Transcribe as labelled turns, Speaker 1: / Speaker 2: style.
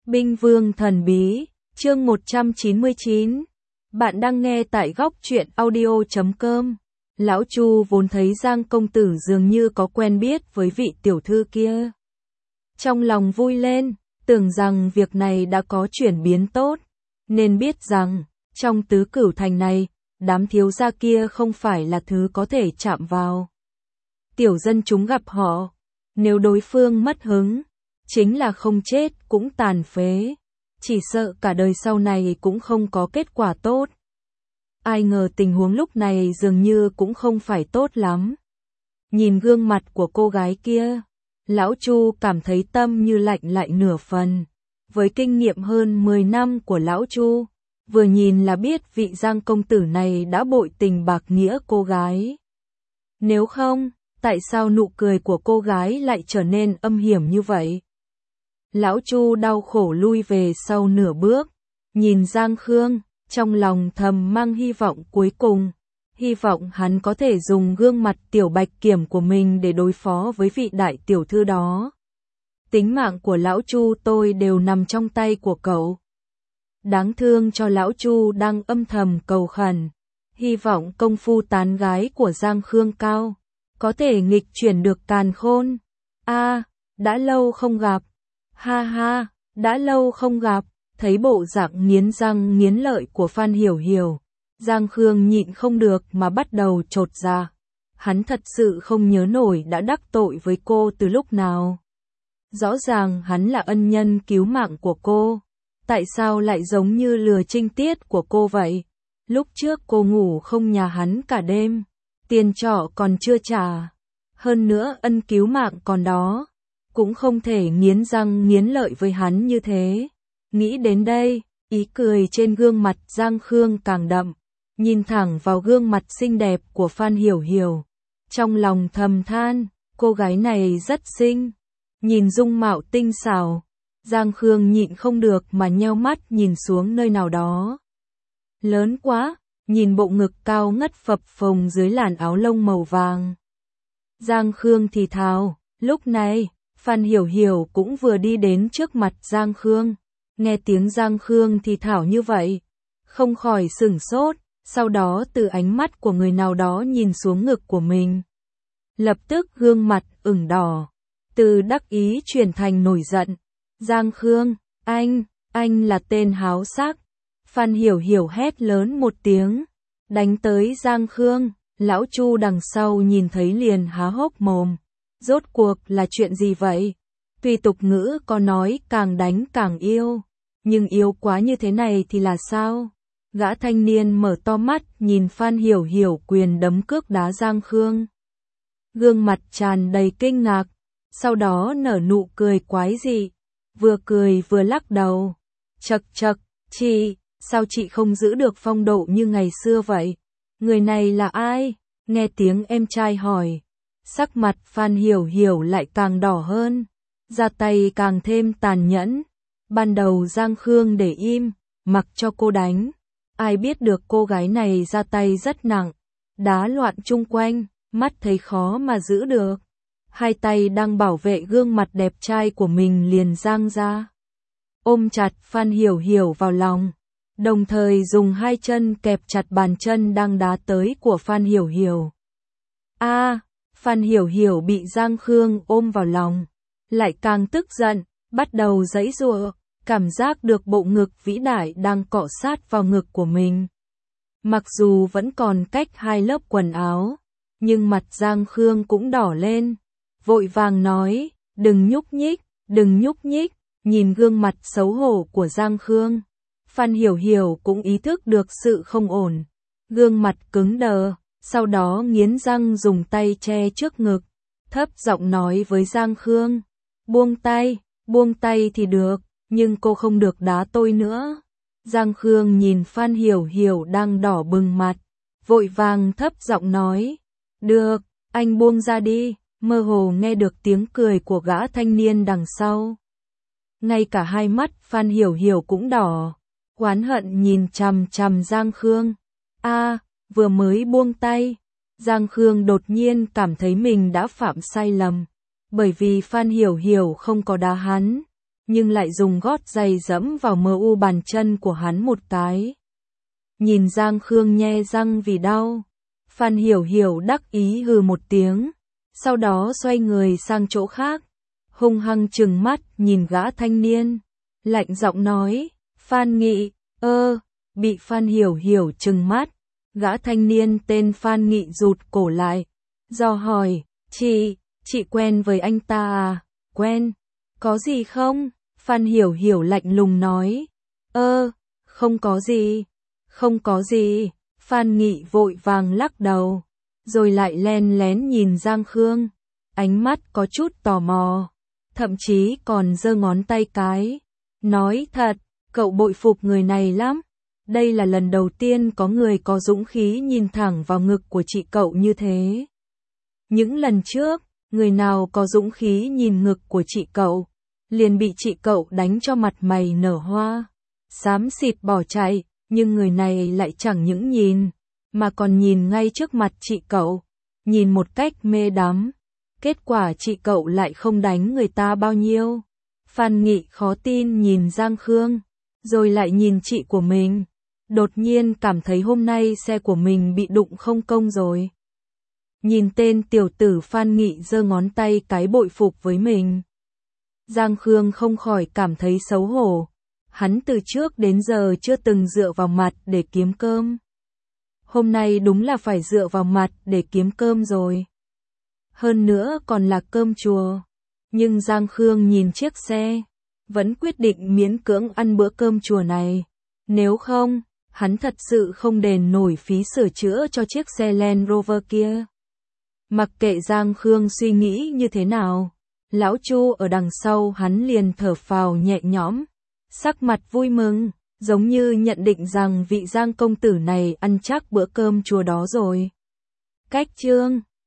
Speaker 1: Binh Vương Thần Bí, chương 199. Bạn đang nghe tại góc truyện audio.com. Lão Chu vốn thấy Giang công tử dường như có quen biết với vị tiểu thư kia. Trong lòng vui lên, tưởng rằng việc này đã có chuyển biến tốt, nên biết rằng, trong tứ cửu thành này, đám thiếu gia kia không phải là thứ có thể chạm vào. Tiểu dân chúng gặp họ, nếu đối phương mất hứng, chính là không chết cũng tàn phế, chỉ sợ cả đời sau này cũng không có kết quả tốt. Ai ngờ tình huống lúc này dường như cũng không phải tốt lắm. Nhìn gương mặt của cô gái kia, Lão Chu cảm thấy tâm như lạnh lại nửa phần. Với kinh nghiệm hơn 10 năm của Lão Chu, vừa nhìn là biết vị Giang công tử này đã bội tình bạc nghĩa cô gái. Nếu không, tại sao nụ cười của cô gái lại trở nên âm hiểm như vậy? Lão Chu đau khổ lui về sau nửa bước, nhìn Giang Khương, trong lòng thầm mang hy vọng cuối cùng. Hy vọng hắn có thể dùng gương mặt tiểu bạch kiểm của mình để đối phó với vị đại tiểu thư đó. Tính mạng của Lão Chu tôi đều nằm trong tay của cậu. Đáng thương cho Lão Chu đang âm thầm cầu khẩn. Hy vọng công phu tán gái của Giang Khương cao, có thể nghịch chuyển được càn khôn. Đã lâu không gặp. Ha ha, đã lâu không gặp. Thấy bộ dạng nghiến răng nghiến lợi của Phan Hiểu Hiểu, Giang Khương nhịn không được mà bắt đầu chột dạ. Hắn thật sự không nhớ nổi đã đắc tội với cô từ lúc nào. Rõ ràng hắn là ân nhân cứu mạng của cô. Tại sao lại giống như lừa trinh tiết của cô vậy? Lúc trước cô ngủ không nhà hắn cả đêm, tiền trọ còn chưa trả. Hơn nữa ân cứu mạng còn đó, cũng không thể nghiến răng nghiến lợi với hắn như thế. Nghĩ đến đây, ý cười trên gương mặt Giang Khương càng đậm, nhìn thẳng vào gương mặt xinh đẹp của Phan Hiểu Hiểu. Trong lòng thầm than, cô gái này rất xinh. Nhìn dung mạo tinh xảo, Giang Khương nhịn không được mà nheo mắt nhìn xuống nơi nào đó. Lớn quá, nhìn bộ ngực cao ngất phập phồng dưới làn áo lông màu vàng. Giang Khương thì thào, lúc này, Phan Hiểu Hiểu cũng vừa đi đến trước mặt Giang Khương. Nghe tiếng Giang Khương thì thảo như vậy, không khỏi sửng sốt, sau đó từ ánh mắt của người nào đó nhìn xuống ngực của mình. Lập tức gương mặt ửng đỏ, từ đắc ý chuyển thành nổi giận. Giang Khương, anh là tên háo sắc. Phan Hiểu Hiểu hét lớn một tiếng, đánh tới Giang Khương. Lão Chu đằng sau nhìn thấy liền há hốc mồm. Rốt cuộc là chuyện gì vậy? Tuy tục ngữ có nói càng đánh càng yêu, nhưng yêu quá như thế này thì là sao? Gã thanh niên mở to mắt nhìn Phan Hiểu Hiểu quyền đấm cước đá Giang Khương. Gương mặt tràn đầy kinh ngạc, sau đó nở nụ cười quái dị, vừa cười vừa lắc đầu. Chậc chậc, chị, sao chị không giữ được phong độ như ngày xưa vậy? Người này là ai? Nghe tiếng em trai hỏi, sắc mặt Phan Hiểu Hiểu lại càng đỏ hơn, ra tay càng thêm tàn nhẫn. Ban đầu Giang Khương để im, mặc cho cô đánh. Ai biết được cô gái này ra tay rất nặng, đá loạn chung quanh, mắt thấy khó mà giữ được. Hai tay đang bảo vệ gương mặt đẹp trai của mình liền giang ra, ôm chặt Phan Hiểu Hiểu vào lòng, đồng thời dùng hai chân kẹp chặt bàn chân đang đá tới của Phan Hiểu Hiểu. Phan Hiểu Hiểu bị Giang Khương ôm vào lòng, lại càng tức giận, bắt đầu giãy giụa, cảm giác được bộ ngực vĩ đại đang cọ sát vào ngực của mình. Mặc dù vẫn còn cách hai lớp quần áo, nhưng mặt Giang Khương cũng đỏ lên, vội vàng nói, đừng nhúc nhích, đừng nhúc nhích. Nhìn gương mặt xấu hổ của Giang Khương, Phan Hiểu Hiểu cũng ý thức được sự không ổn, gương mặt cứng đờ, sau đó nghiến răng dùng tay che trước ngực, thấp giọng nói với Giang Khương, buông tay thì được, nhưng cô không được đá tôi nữa. Giang Khương nhìn Phan Hiểu Hiểu đang đỏ bừng mặt, vội vàng thấp giọng nói, được, anh buông ra đi. Mơ hồ nghe được tiếng cười của gã thanh niên đằng sau. Ngay cả hai mắt Phan Hiểu Hiểu cũng đỏ, oán hận nhìn chằm chằm Giang Khương. Vừa mới buông tay, Giang Khương đột nhiên cảm thấy mình đã phạm sai lầm, bởi vì Phan Hiểu Hiểu không có đá hắn, nhưng lại dùng gót giày dẫm vào mu bàn chân của hắn một cái. Nhìn Giang Khương nhe răng vì đau, Phan Hiểu Hiểu đắc ý hừ một tiếng, sau đó xoay người sang chỗ khác, hung hăng trừng mắt nhìn gã thanh niên, lạnh giọng nói, Phan Nghị, bị Phan Hiểu Hiểu trừng mắt, gã thanh niên tên Phan Nghị rụt cổ lại, dò hỏi, chị quen với anh ta à? Quen, có gì không? Phan Hiểu Hiểu lạnh lùng nói, không có gì, Phan Nghị vội vàng lắc đầu, rồi lại len lén nhìn Giang Khương, ánh mắt có chút tò mò, thậm chí còn giơ ngón tay cái, nói thật, cậu bội phục người này lắm, đây là lần đầu tiên có người có dũng khí nhìn thẳng vào ngực của chị cậu như thế. Những lần trước, người nào có dũng khí nhìn ngực của chị cậu, liền bị chị cậu đánh cho mặt mày nở hoa, xám xịt bỏ chạy, nhưng người này lại chẳng những nhìn, mà còn nhìn ngay trước mặt chị cậu, nhìn một cách mê đắm. Kết quả chị cậu lại không đánh người ta bao nhiêu. Phan Nghị khó tin nhìn Giang Khương, rồi lại nhìn chị của mình, đột nhiên cảm thấy hôm nay xe của mình bị đụng không công rồi. Nhìn tên tiểu tử Phan Nghị giơ ngón tay cái bội phục với mình, Giang Khương không khỏi cảm thấy xấu hổ. Hắn từ trước đến giờ chưa từng dựa vào mặt để kiếm cơm. Hôm nay đúng là phải dựa vào mặt để kiếm cơm rồi. Hơn nữa còn là cơm chùa. Nhưng Giang Khương nhìn chiếc xe, vẫn quyết định miễn cưỡng ăn bữa cơm chùa này. Nếu không, hắn thật sự không đền nổi phí sửa chữa cho chiếc xe Land Rover kia. Mặc kệ Giang Khương suy nghĩ như thế nào, lão Chu ở đằng sau hắn liền thở phào nhẹ nhõm, sắc mặt vui mừng, giống như nhận định rằng vị Giang công tử này ăn chắc bữa cơm chùa đó rồi. Cách chương